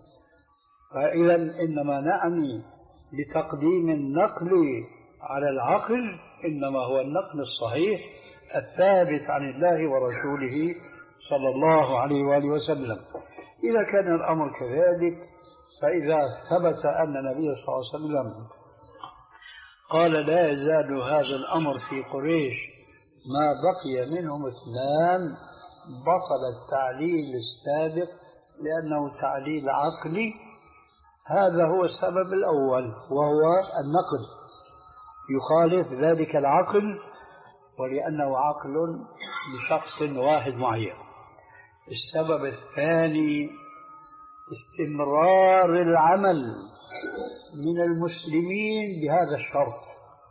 فإذا إنما نعني بتقديم النقل على العقل إنما هو النقل الصحيح الثابت عن الله ورسوله صلى الله عليه وآله وسلم. إذا كان الأمر كذلك، فإذا ثبت أن النبي صلى الله عليه وسلم قال لا يزال هذا الأمر في قريش ما بقي منهم اثنان، بطل التعليل السابق لأنه تعليل عقلي. هذا هو السبب الأول، وهو النقل يخالف ذلك العقل، ولأنه عقل لشخص واحد معين. السبب الثاني استمرار العمل من المسلمين بهذا الشرط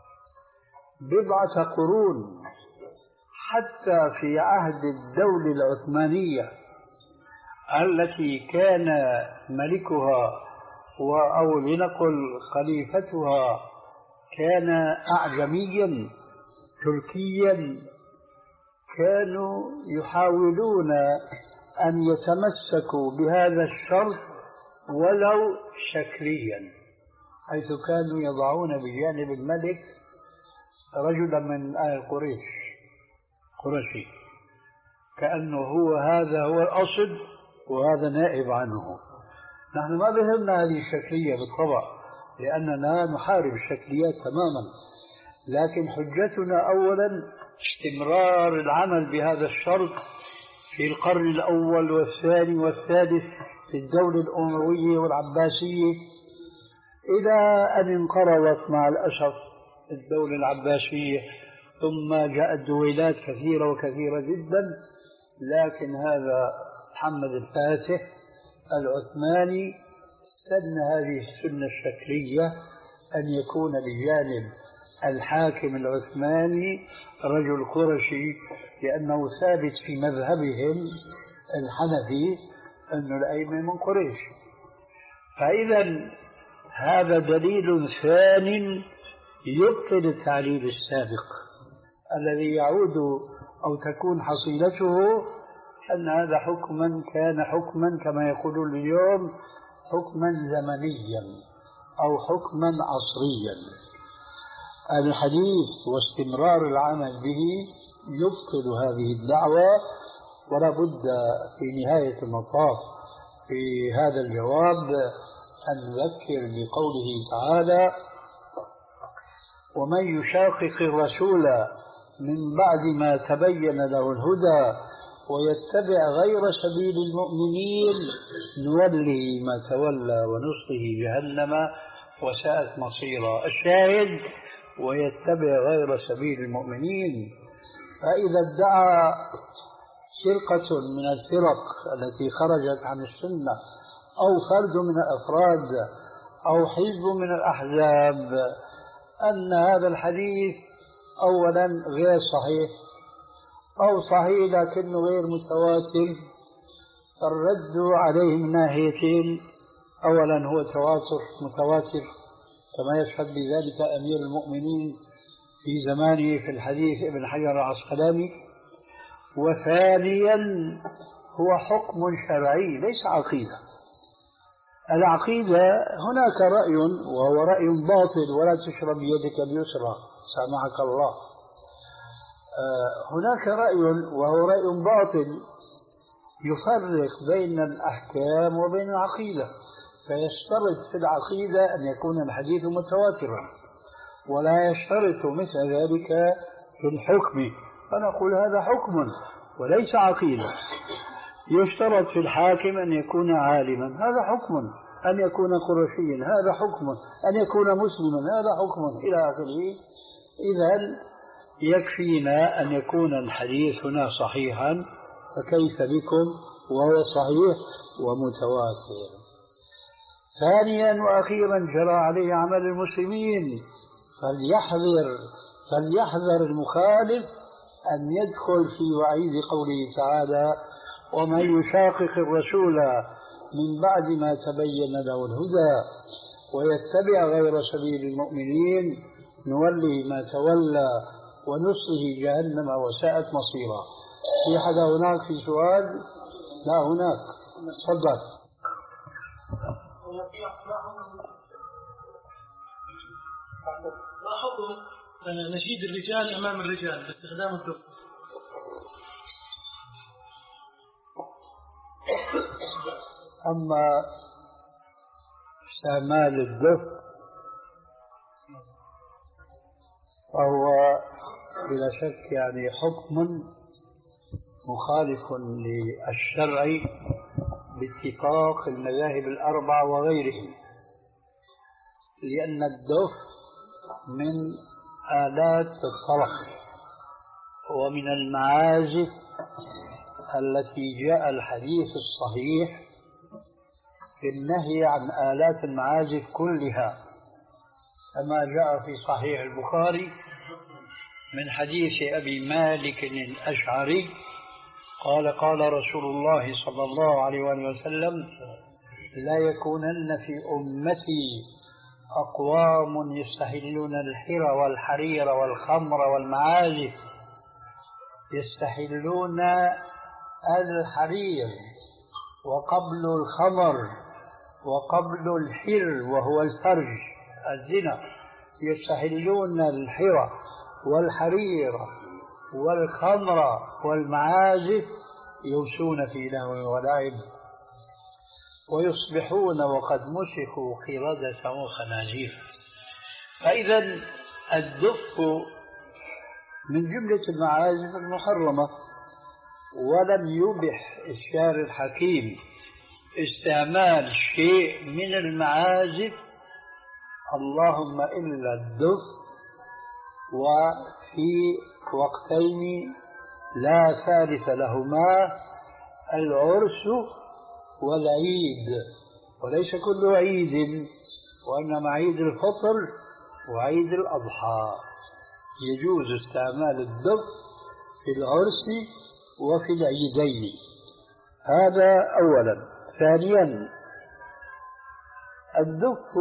بضعة قرون، حتى في عهد الدولة العثمانية التي كان ملكها أو لنقل خليفتها كان أعجميا تركيا، كانوا يحاولون أن يتمسكوا بهذا الشرط ولو شكليا، حيث كانوا يضعون بجانب الملك رجلا من آل قريش قرشي، كأنه هو هذا هو الأصل وهذا نائب عنه. نحن ما بهمنا هذه الشكلية بالطبع، لأننا نحارب الشكليات تماما، لكن حجتنا أولا استمرار العمل بهذا الشرط في القرن الأول والثاني والثالث في الدولة الأموية والعباسية، إلى أن انقرضت مع الأسف الدولة العباسية، ثم جاءت دويلات كثيرة وكثيرة جدا. لكن هذا محمد الفاتح العثماني سن هذه السنة الشكلية أن يكون بجانب الحاكم العثماني رجل قرشي، لأنه ثابت في مذهبهم الحنفي أن الأئمة من قريش. فإذا هذا دليل ثاني يبطل التعليل السابق الذي يعود أو تكون حصيلته أن هذا حكما كان حكما كما يقولون اليوم حكما زمنيا أو حكما عصريا. الحديث واستمرار العمل به يبطل هذه الدعوة، ولا بد في نهاية المطاف في هذا الجواب أن نذكر بقوله تعالى: ومن يشاقق الرسول من بعد ما تبين له الهدى ويتبع غير سبيل المؤمنين نوله ما تولى ونصله جهنم وساءت مصيرا. الشاهد ويتبع غير سبيل المؤمنين. فإذا ادعى فرقة من الفرق التي خرجت عن السنة أو فرد من الأفراد أو حزب من الأحزاب أن هذا الحديث أولا غير صحيح أو صحيح لكنه غير متواتر، الرد عليه من ناحيتين. أولا هو تواتر متواتر كما يشهد بذلك أمير المؤمنين في زمانه في الحديث ابن حجر العسقلاني. وثانيا هو حكم شرعي ليس عقيدة. العقيدة هناك رأي وهو رأي باطل، ولا تشرب بيدك اليسرى سامحك الله. هناك رأي وهو رأي باطل يفرق بين الأحكام وبين العقيدة، فيشترط في العقيدة أن يكون الحديث متواترا، ولا يشترط مثل ذلك في الحكم، فنقول هذا حكم وليس عقيدة. يشترط في الحاكم أن يكون عالما، هذا حكم، أن يكون قرشيا هذا حكم، أن يكون مسلما هذا حكم، إلى آخره. إذن يكفينا أن يكون الحديث هنا صحيحا، فكيف بكم وهو صحيح ومتواتر. ثانيا وأخيرا جرى عليه عمل المسلمين، فليحذر فليحذر المخالف أن يدخل في وعيد قوله تعالى: ومن يشاقق الرسول من بعد ما تبين له الهدى ويتبع غير سبيل المؤمنين نوله ما تولى ونصله جهنم وساءت مصيرا. في حدا هناك في سؤال؟ لا هناك، تفضل. ما حكم نشيد الرجال أمام الرجال باستخدام الدف؟ أما استعمال الدف فهو بلا شك يعني حكم مخالف للشرع باتفاق المذاهب الأربع وغيرهم، لأن الدف من آلات الطرب ومن المعازف التي جاء الحديث الصحيح في النهي عن آلات المعازف كلها، كما جاء في صحيح البخاري من حديث أبي مالك الأشعري قال: قال رسول الله صلى الله عليه وسلم: لا يكونن في أمتي أقوام يستحلون الحر والحرير والخمر والمعازف. يستحلون الحرير وقبل الخمر وقبل الحر وهو الفرج الزنا، يستحلون الحر والحرير والخمر والمعازف، يمشون في لهو ولعب، ويصبحون وقد مسخوا قردة وخنازير. فإذا الدف من جملة المعازف المحرمة، ولم يبح الشارع الحكيم استعمال شيء من المعازف اللهم إلا الدف، وفي وقتين لا ثالث لهما: العرس والعيد، وليس كل عيد، وإنما عيد الفطر وعيد الأضحى يجوز استعمال الدف في العرس وفي العيدين. هذا أولا. ثانيا الدف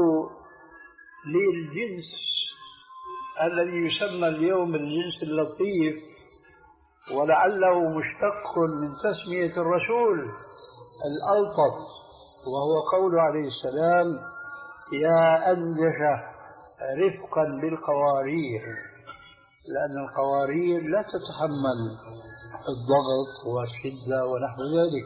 للجنس الذي يسمى اليوم الجنس اللطيف، ولعله مشتق من تسمية الرسول الألطف، وهو قول عليه السلام: يا أنجش رفقا بالقوارير، لأن القوارير لا تتحمل الضغط والشدة ونحو ذلك.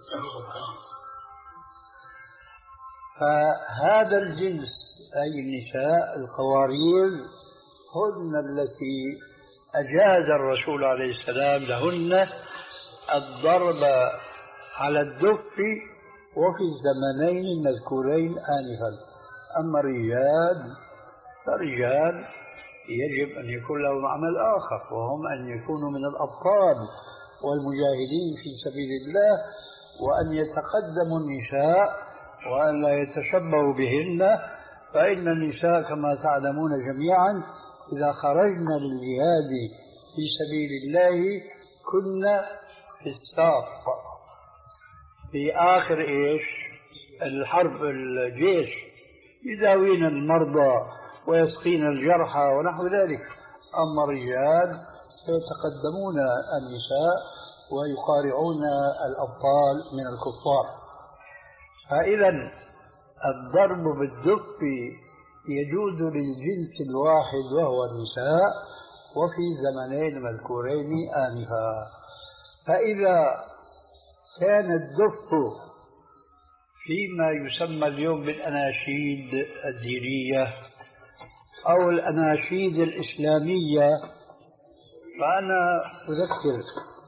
فهذا الجنس أي النساء القوارير هن التي أجاز الرسول عليه السلام لهن الضرب على الدف وفي الزمنين المذكورين آنفا. أما الرجال فالرجال يجب أن يكون لهم عمل آخر، وهم أن يكونوا من الأبطال والمجاهدين في سبيل الله، وأن يتقدموا النساء وأن لا يتشبهوا بهن. فإن النساء كما تعلمون جميعا إذا خرجنا للجهاد في سبيل الله كنا في الساق في آخر إيش الحرب الجيش يداوين المرضى ويسقين الجرحى ونحو ذلك. أما الرجال فيتقدمون النساء ويقارعون الأبطال من الكفار. فإذا الضرب بالدف يجوز للجنس الواحد وهو النساء وفي زمنين مذكورين آنفا. فإذا كان الدف فيما يسمى اليوم بالأناشيد الدينية أو الأناشيد الإسلامية، فأنا أذكر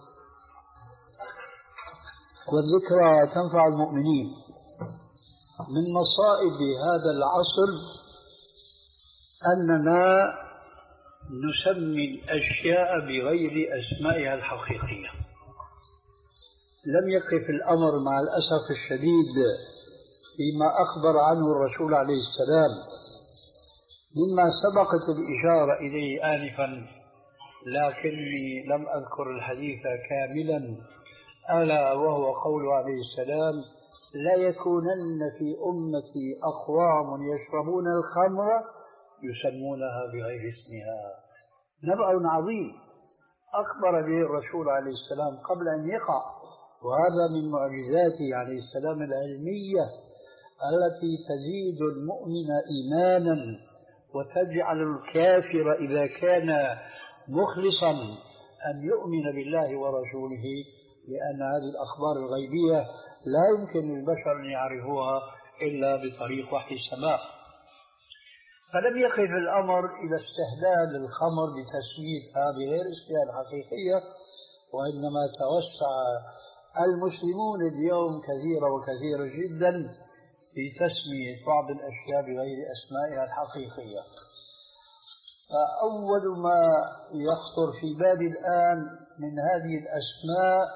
والذكرى تنفع المؤمنين. من مصائب هذا العصر أننا نسمي الأشياء بغير أسمائها الحقيقية. لم يقف الأمر مع الأسف الشديد فيما أخبر عنه الرسول عليه السلام مما سبقت الإشارة إليه آنفا، لكني لم أذكر الحديث كاملا، ألا وهو قول عليه السلام: لا يكونن في أمتي أقوام يشربون الخمر يسمونها بغير اسمها. نبأ عظيم أخبر به الرسول عليه السلام قبل أن يقع، وهذا من معجزاته عليه السلام العلمية التي تزيد المؤمن إيمانا وتجعل الكافر إذا كان مخلصا أن يؤمن بالله ورسوله، لأن هذه الأخبار الغيبية لا يمكن للبشر أن يعرفوها إلا بطريق وحي السماء. فلم يقف الأمر إلى استهلال الخمر بتسميتها بغير اسمها الحقيقية، وإنما توسع المسلمون اليوم كثيرا وكثيرا جدا في تسمية بعض الأشياء بغير أسمائها الحقيقية. فأول ما يخطر في بالي الآن من هذه الأسماء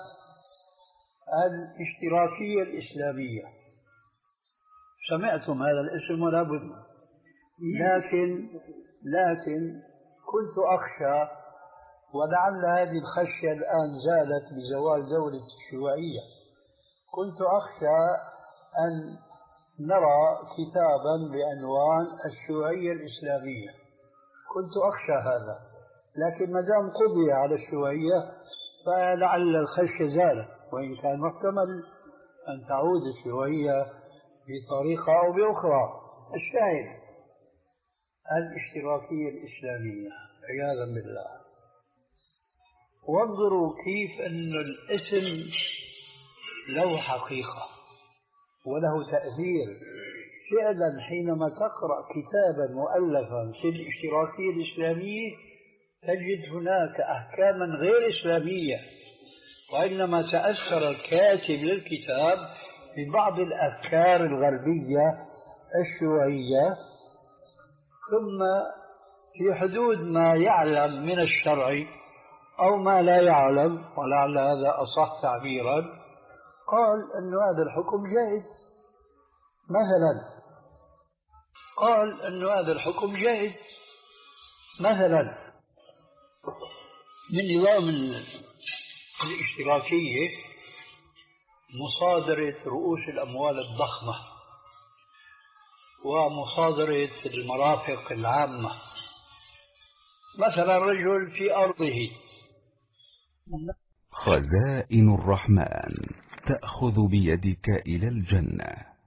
الاشتراكية الإسلامية. سمعتم هذا الاسم ولا بد، لكن لكن كنت أخشى، ولعل هذه الخشية الآن زالت بزوال دولة الشيوعية، كنت أخشى أن نرى كتابا بعنوان الشيوعية الإسلامية، كنت أخشى هذا، لكن ما دام قضي على الشيوعية فلعل الخشية زالت، وإن كان محتمل أن تعود الشيوعية بطريقة أو بأخرى. الشاهد الاشتراكية الإسلامية عياذا بالله. وانظروا كيف أن الاسم له حقيقة وله تأثير. فعلا حينما تقرأ كتابا مؤلفا في الاشتراكية الإسلامية تجد هناك أحكاما غير إسلامية، وإنما تأثر الكاتب للكتاب ببعض الأفكار الغربية الشيوعية، ثم في حدود ما يعلم من الشرع أو ما لا يعلم، ولعل هذا أصح تعبيرا، قال أن هذا الحكم جائز. مثلا قال أن هذا الحكم جائز مثلا من نظام الاشتراكية مصادرة رؤوس الأموال الضخمة ومصادرة المرافق العامة. مثلا رجل في أرضه. خزائن الرحمن تأخذ بيدك إلى الجنة.